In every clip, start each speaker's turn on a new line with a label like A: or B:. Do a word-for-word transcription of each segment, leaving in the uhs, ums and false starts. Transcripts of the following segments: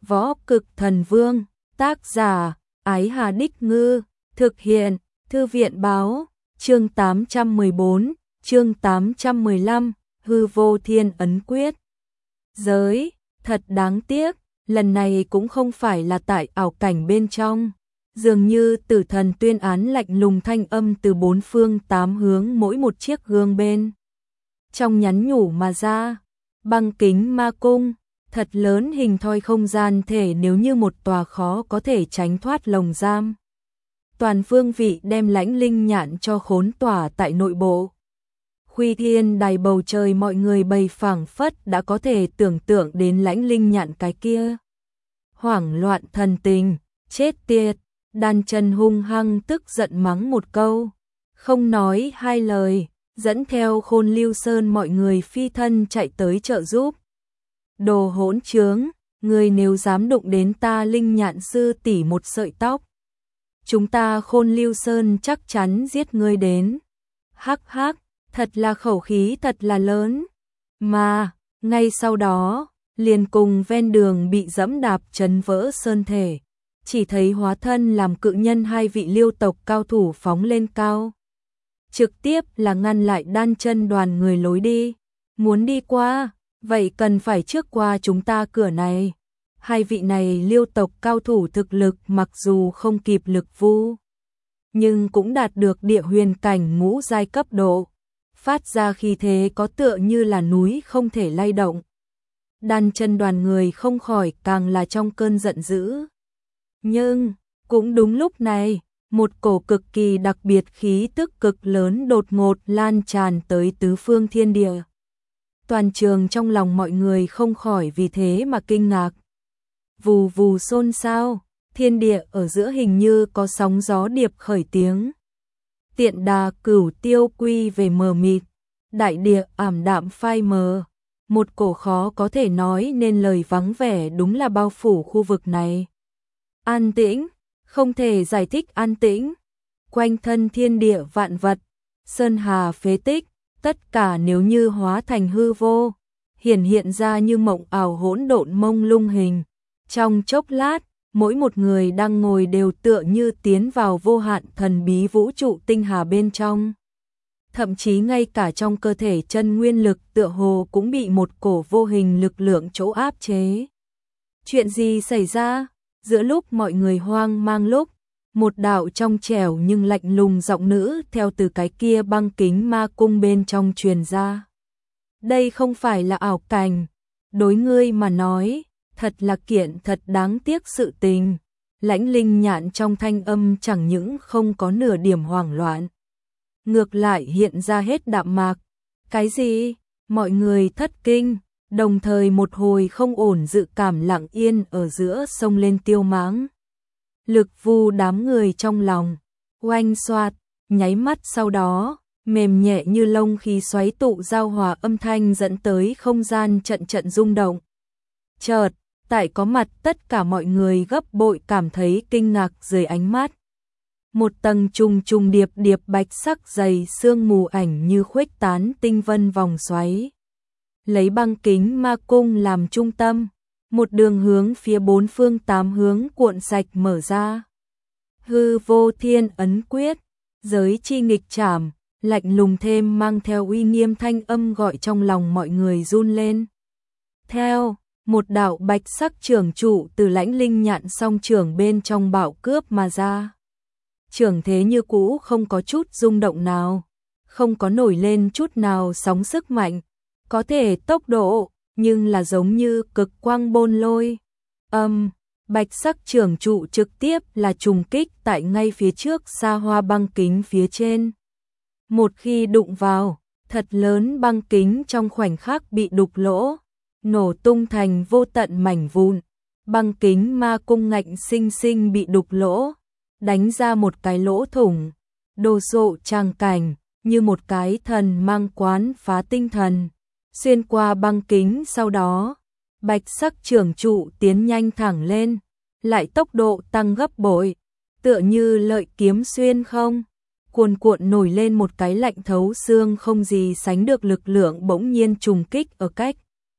A: Võ Cực Thần Vương, tác giả, Ái Hà Đích Ngư, thực hiện, Thư viện báo, chương tám trăm mười bốn, chương tám trăm mười lăm, hư vô thiên ấn quyết. Giới, thật đáng tiếc, lần này cũng không phải là tại ảo cảnh bên trong. Dường như tử thần tuyên án lạnh lùng thanh âm từ bốn phương tám hướng mỗi một chiếc gương bên. Trong nhắn nhủ mà ra, băng kính ma cung, thật lớn hình thoi không gian thể nếu như một tòa khó có thể tránh thoát lồng giam. Toàn phương vị đem lãnh linh nhạn cho khốn tỏa tại nội bộ. Khuy thiên đài bầu trời mọi người bày phảng phất đã có thể tưởng tượng đến lãnh linh nhạn cái kia. Hoảng loạn thần tình, chết tiệt, Đan Chân hung hăng tức giận mắng một câu. Không nói hai lời, dẫn theo Khôn Lưu Sơn mọi người phi thân chạy tới trợ giúp. Đồ hỗn trướng, người nếu dám đụng đến ta linh nhạn sư tỷ một sợi tóc, chúng ta Khôn Lưu Sơn chắc chắn giết ngươi đến. Hắc hắc, thật là khẩu khí thật là lớn. Mà, ngay sau đó, liền cùng ven đường bị dẫm đạp chấn vỡ sơn thể, chỉ thấy hóa thân làm cự nhân hai vị Liêu tộc cao thủ phóng lên cao. Trực tiếp là ngăn lại Đan Chân đoàn người lối đi. Muốn đi qua, vậy cần phải trước qua chúng ta cửa này. Hai vị này Liêu tộc cao thủ thực lực mặc dù không kịp Lực Vu, nhưng cũng đạt được địa huyền cảnh ngũ giai cấp độ, phát ra khí thế có tựa như là núi không thể lay động. Đan Chân đoàn người không khỏi càng là trong cơn giận dữ. Nhưng, cũng đúng lúc này, một cổ cực kỳ đặc biệt khí tức cực lớn đột ngột lan tràn tới tứ phương thiên địa. Toàn trường trong lòng mọi người không khỏi vì thế mà kinh ngạc. Vù vù xôn xao, thiên địa ở giữa hình như có sóng gió điệp khởi tiếng. Tiện đà cửu tiêu quy về mờ mịt, đại địa ảm đạm phai mờ. Một cổ khó có thể nói nên lời vắng vẻ đúng là bao phủ khu vực này. An tĩnh, không thể giải thích an tĩnh. Quanh thân thiên địa vạn vật, sơn hà phế tích, tất cả nếu như hóa thành hư vô, hiển hiện ra như mộng ảo hỗn độn mông lung hình. Trong chốc lát, mỗi một người đang ngồi đều tựa như tiến vào vô hạn thần bí vũ trụ tinh hà bên trong. Thậm chí ngay cả trong cơ thể chân nguyên lực tựa hồ cũng bị một cổ vô hình lực lượng chỗ áp chế. Chuyện gì xảy ra? Giữa lúc mọi người hoang mang lúc, một đạo trong trẻo nhưng lạnh lùng giọng nữ theo từ cái kia băng kính ma cung bên trong truyền ra. Đây không phải là ảo cảnh, đối ngươi mà nói, thật là kiện thật đáng tiếc sự tình. Lãnh linh nhạn trong thanh âm chẳng những không có nửa điểm hoảng loạn, ngược lại hiện ra hết đạm mạc. Cái gì? Mọi người thất kinh, đồng thời một hồi không ổn dự cảm lặng yên ở giữa sông lên tiêu mãng. Lực Vu đám người trong lòng, oanh xoạt, nháy mắt sau đó, mềm nhẹ như lông khí xoáy tụ giao hòa âm thanh dẫn tới không gian trận trận rung động. Chợt, tại có mặt tất cả mọi người gấp bội cảm thấy kinh ngạc dưới ánh mắt. Một tầng trùng trùng điệp điệp bạch sắc dày sương mù ảnh như khuếch tán tinh vân vòng xoáy. Lấy băng kính ma cung làm trung tâm, một đường hướng phía bốn phương tám hướng cuộn sạch mở ra. Hư vô thiên ấn quyết, giới chi nghịch trảm, lạnh lùng thêm mang theo uy nghiêm thanh âm gọi trong lòng mọi người run lên. Theo, một đạo bạch sắc trường trụ từ lãnh linh nhạn song trường bên trong bạo cướp mà ra. Trường thế như cũ không có chút rung động nào, không có nổi lên chút nào sóng sức mạnh, có thể tốc độ, nhưng là giống như cực quang bôn lôi. Âm, um, bạch sắc trường trụ trực tiếp là trùng kích tại ngay phía trước xa hoa băng kính phía trên. Một khi đụng vào, thật lớn băng kính trong khoảnh khắc bị đục lỗ, nổ tung thành vô tận mảnh vụn. Băng kính ma cung ngạnh sinh sinh bị đục lỗ, đánh ra một cái lỗ thủng, đồ sộ trang cảnh, như một cái thần mang quán phá tinh thần. Xuyên qua băng kính sau đó, bạch sắc trường trụ tiến nhanh thẳng lên, lại tốc độ tăng gấp bội, tựa như lợi kiếm xuyên không. Cuồn cuộn nổi lên một cái lạnh thấu xương không gì sánh được lực lượng bỗng nhiên trùng kích ở cách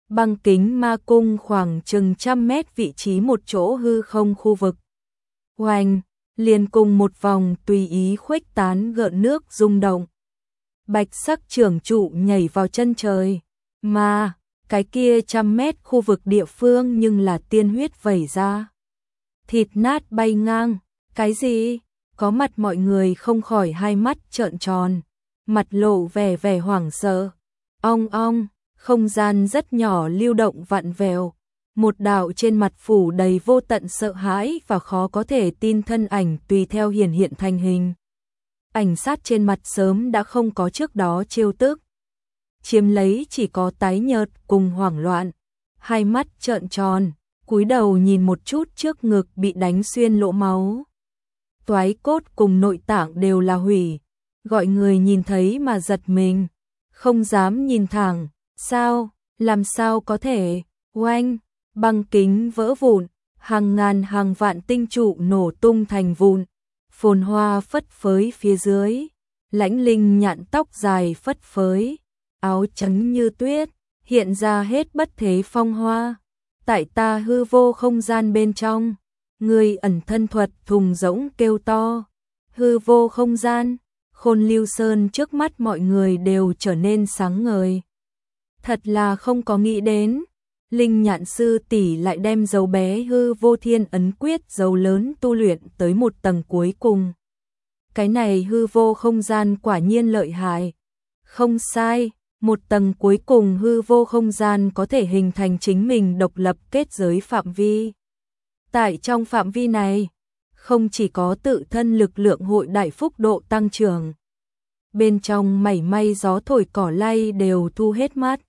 A: Băng kính ma cung khoảng chừng trăm mét vị trí một chỗ hư không khu vực. Oanh, liền cùng một vòng tùy ý khuếch tán gợn nước rung động. Bạch sắc trưởng trụ nhảy vào chân trời, mà cái kia trăm mét khu vực địa phương nhưng là tiên huyết vẩy ra. Thịt nát bay ngang, cái gì? Có mặt mọi người không khỏi hai mắt trợn tròn, mặt lộ vẻ vẻ hoảng sợ. Ong ong, không gian rất nhỏ lưu động vặn vẹo, một đạo trên mặt phủ đầy vô tận sợ hãi và khó có thể tin thân ảnh tùy theo hiển hiện thành hình. Ảnh sát trên mặt sớm đã không có trước đó trêu tức, chiếm lấy chỉ có tái nhợt cùng hoảng loạn, hai mắt trợn tròn, cúi đầu nhìn một chút trước ngực bị đánh xuyên lỗ máu. Toái cốt cùng nội tạng đều là hủy, gọi người nhìn thấy mà giật mình, không dám nhìn thẳng, sao, làm sao có thể, oanh, băng kính vỡ vụn, hàng ngàn hàng vạn tinh trụ nổ tung thành vụn, phồn hoa phất phới phía dưới, Lãnh Linh nhạn tóc dài phất phới, áo trắng như tuyết, hiện ra hết bất thế phong hoa. Tại ta hư vô không gian bên trong, người ẩn thân thuật thùng rỗng kêu to, hư vô không gian, Khôn Lưu Sơn trước mắt mọi người đều trở nên sáng ngời. Thật là không có nghĩ đến, Linh Nhạn sư tỷ lại đem dấu bé hư vô thiên ấn quyết dấu lớn tu luyện tới một tầng cuối cùng. Cái này hư vô không gian quả nhiên lợi hại. Không sai, một tầng cuối cùng hư vô không gian có thể hình thành chính mình độc lập kết giới phạm vi. Tại trong phạm vi này, không chỉ có tự thân lực lượng hội đại phúc độ tăng trưởng. Bên trong mảy may gió thổi cỏ lay đều thu hết mắt.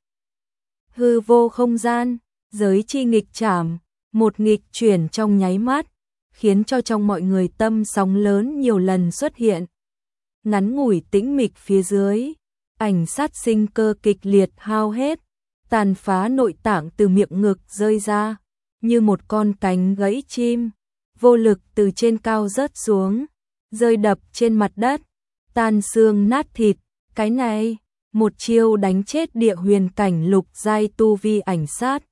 A: Hư vô không gian, giới chi nghịch trảm, một nghịch chuyển trong nháy mắt, khiến cho trong mọi người tâm sóng lớn nhiều lần xuất hiện. Ngắn ngủi tĩnh mịch phía dưới, ảnh sát sinh cơ kịch liệt hao hết, tàn phá nội tạng từ miệng ngực rơi ra, như một con cánh gãy chim, vô lực từ trên cao rớt xuống, rơi đập trên mặt đất, tan xương nát thịt, cái này, một chiêu đánh chết địa huyền cảnh lục giai tu vi ảnh sát.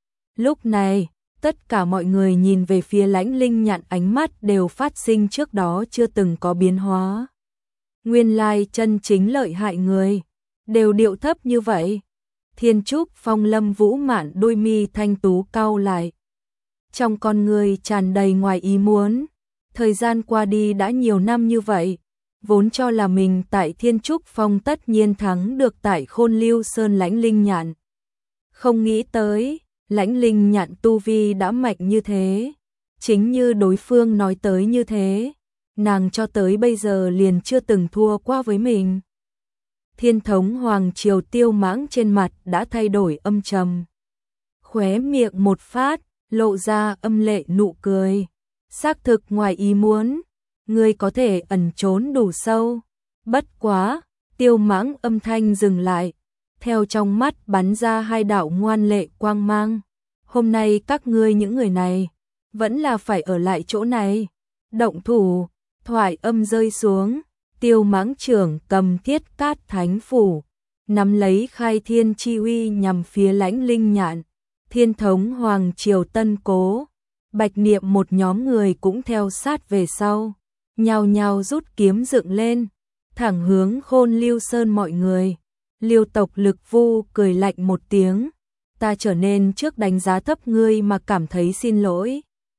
A: Lúc này, tất cả mọi người nhìn về phía Lãnh Linh nhạn ánh mắt đều phát sinh trước đó chưa từng có biến hóa. Nguyên lai chân chính lợi hại người, đều điệu thấp như vậy. Thiên Trúc Phong Lâm Vũ Mạn đôi mi thanh tú cau lại. Trong con người tràn đầy ngoài ý muốn, thời gian qua đi đã nhiều năm như vậy, vốn cho là mình tại Thiên Trúc Phong tất nhiên thắng được tại Khôn Lưu Sơn Lãnh Linh nhạn. Không nghĩ tới, Lãnh Linh nhạn tu vi đã mạnh như thế, chính như đối phương nói tới như thế, nàng cho tới bây giờ liền chưa từng thua qua với mình. Thiên thống Hoàng Triều Tiêu Mãng trên mặt đã thay đổi âm trầm. Khóe miệng một phát, lộ ra âm lệ nụ cười. Xác thực ngoài ý muốn, ngươi có thể ẩn trốn đủ sâu. Bất quá, Tiêu Mãng âm thanh dừng lại, theo trong mắt bắn ra hai đạo ngoan lệ quang mang. Hôm nay các ngươi những người này, vẫn là phải ở lại chỗ này. Động thủ, thoại âm rơi xuống, Tiêu Mãng trưởng cầm Thiết Cát Thánh Phủ, nắm lấy khai thiên chi uy nhằm phía Lãnh Linh nhạn. Thiên thống Hoàng Triều Tân Cố, Bạch Niệm một nhóm người cũng theo sát về sau, nhao nhao rút kiếm dựng lên, thẳng hướng Khôn Lưu Sơn mọi người. Liêu tộc Lực Vu cười lạnh một tiếng, ta trở nên trước đánh giá thấp ngươi mà cảm thấy xin lỗi.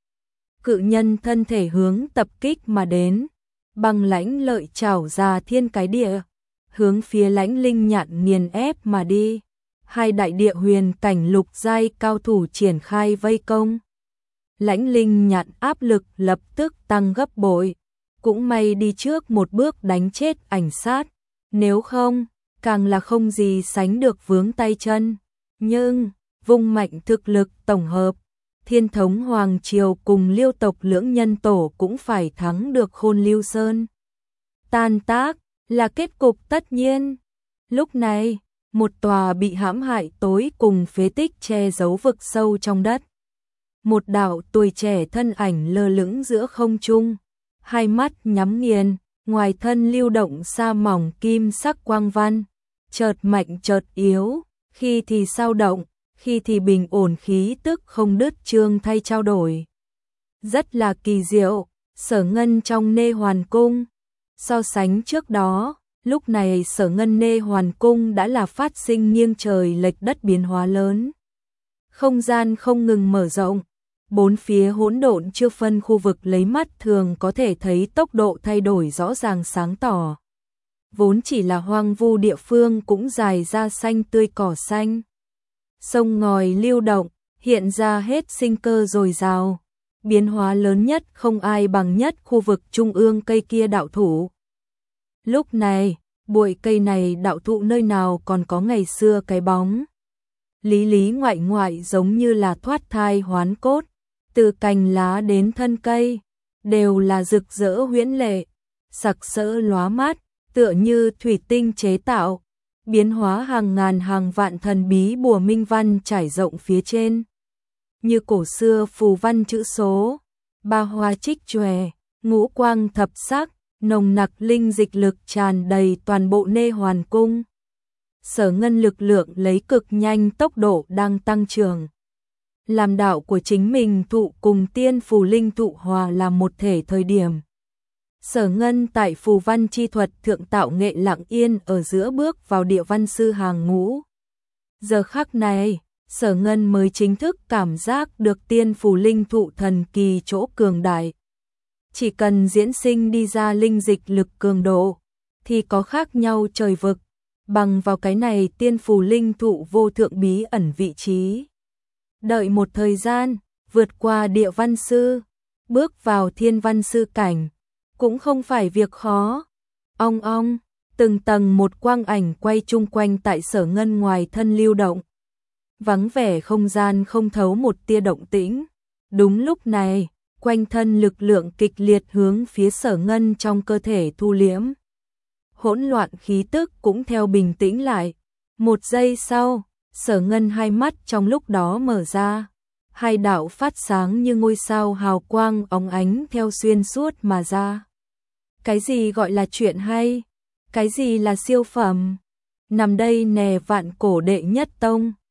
A: Cự nhân thân thể hướng tập kích mà đến, băng lãnh lợi trảo ra thiên cái địa, hướng phía Lãnh Linh nhạn nghiền ép mà đi. Hai đại địa huyền cảnh lục giai cao thủ triển khai vây công. Lãnh Linh nhạn áp lực lập tức tăng gấp bội, cũng may đi trước một bước đánh chết ảnh sát, nếu không, càng là không gì sánh được vướng tay chân. Nhưng, vung mạnh thực lực tổng hợp, Thiên thống Hoàng Triều cùng Liêu tộc lưỡng nhân tổ cũng phải thắng được Khôn Lưu Sơn. Tan tác, là kết cục tất nhiên. Lúc này, một tòa bị hãm hại tối cùng phế tích che giấu vực sâu trong đất. Một đạo tuổi trẻ thân ảnh lơ lửng giữa không trung, hai mắt nhắm nghiền, ngoài thân lưu động sa mỏng kim sắc quang văn, chợt mạnh chợt yếu, khi thì sao động, khi thì bình ổn khí tức không đứt chương thay trao đổi. Rất là kỳ diệu, Sở Ngân trong Nê Hoàn Cung. So sánh trước đó, lúc này Sở Ngân Nê Hoàn Cung đã là phát sinh nghiêng trời lệch đất biến hóa lớn. Không gian không ngừng mở rộng, bốn phía hỗn độn chưa phân khu vực lấy mắt thường có thể thấy tốc độ thay đổi rõ ràng sáng tỏ. Vốn chỉ là hoang vu địa phương cũng dài ra xanh tươi cỏ xanh. Sông ngòi lưu động, hiện ra hết sinh cơ dồi dào. Biến hóa lớn nhất không ai bằng nhất khu vực trung ương cây kia đạo thụ. Lúc này, bụi cây này đạo thụ nơi nào còn có ngày xưa cái bóng. Lý lý ngoại ngoại giống như là thoát thai hoán cốt, từ cành lá đến thân cây, đều là rực rỡ huyễn lệ, sặc sỡ lóa mắt, tựa như thủy tinh chế tạo, biến hóa hàng ngàn hàng vạn thần bí bùa minh văn trải rộng phía trên. Như cổ xưa phù văn chữ số, ba hoa trích chòe, ngũ quang thập sắc, nồng nặc linh dịch lực tràn đầy toàn bộ Nê Hoàn Cung. Sở Ngân lực lượng lấy cực nhanh tốc độ đang tăng trưởng. Làm đạo của chính mình thụ cùng tiên phù linh thụ hòa làm một thể thời điểm. Sở Ngân tại phù văn chi thuật thượng tạo nghệ lặng yên ở giữa bước vào địa văn sư hàng ngũ. Giờ khắc này, Sở Ngân mới chính thức cảm giác được tiên phù linh thụ thần kỳ chỗ cường đại. Chỉ cần diễn sinh đi ra linh dịch lực cường độ, thì có khác nhau trời vực, bằng vào cái này tiên phù linh thụ vô thượng bí ẩn vị trí. Đợi một thời gian, vượt qua địa văn sư, bước vào thiên văn sư cảnh, cũng không phải việc khó. Ong ong, từng tầng một quang ảnh quay chung quanh tại Sở Ngân ngoài thân lưu động. Vắng vẻ không gian không thấu một tia động tĩnh. Đúng lúc này, quanh thân lực lượng kịch liệt hướng phía Sở Ngân trong cơ thể thu liễm. Hỗn loạn khí tức cũng theo bình tĩnh lại. Một giây sau, Sở Ngân hai mắt trong lúc đó mở ra. Hai đạo phát sáng như ngôi sao hào quang óng ánh theo xuyên suốt mà ra. Cái gì gọi là chuyện hay? Cái gì là siêu phẩm? Nằm đây nè vạn cổ đệ nhất tông.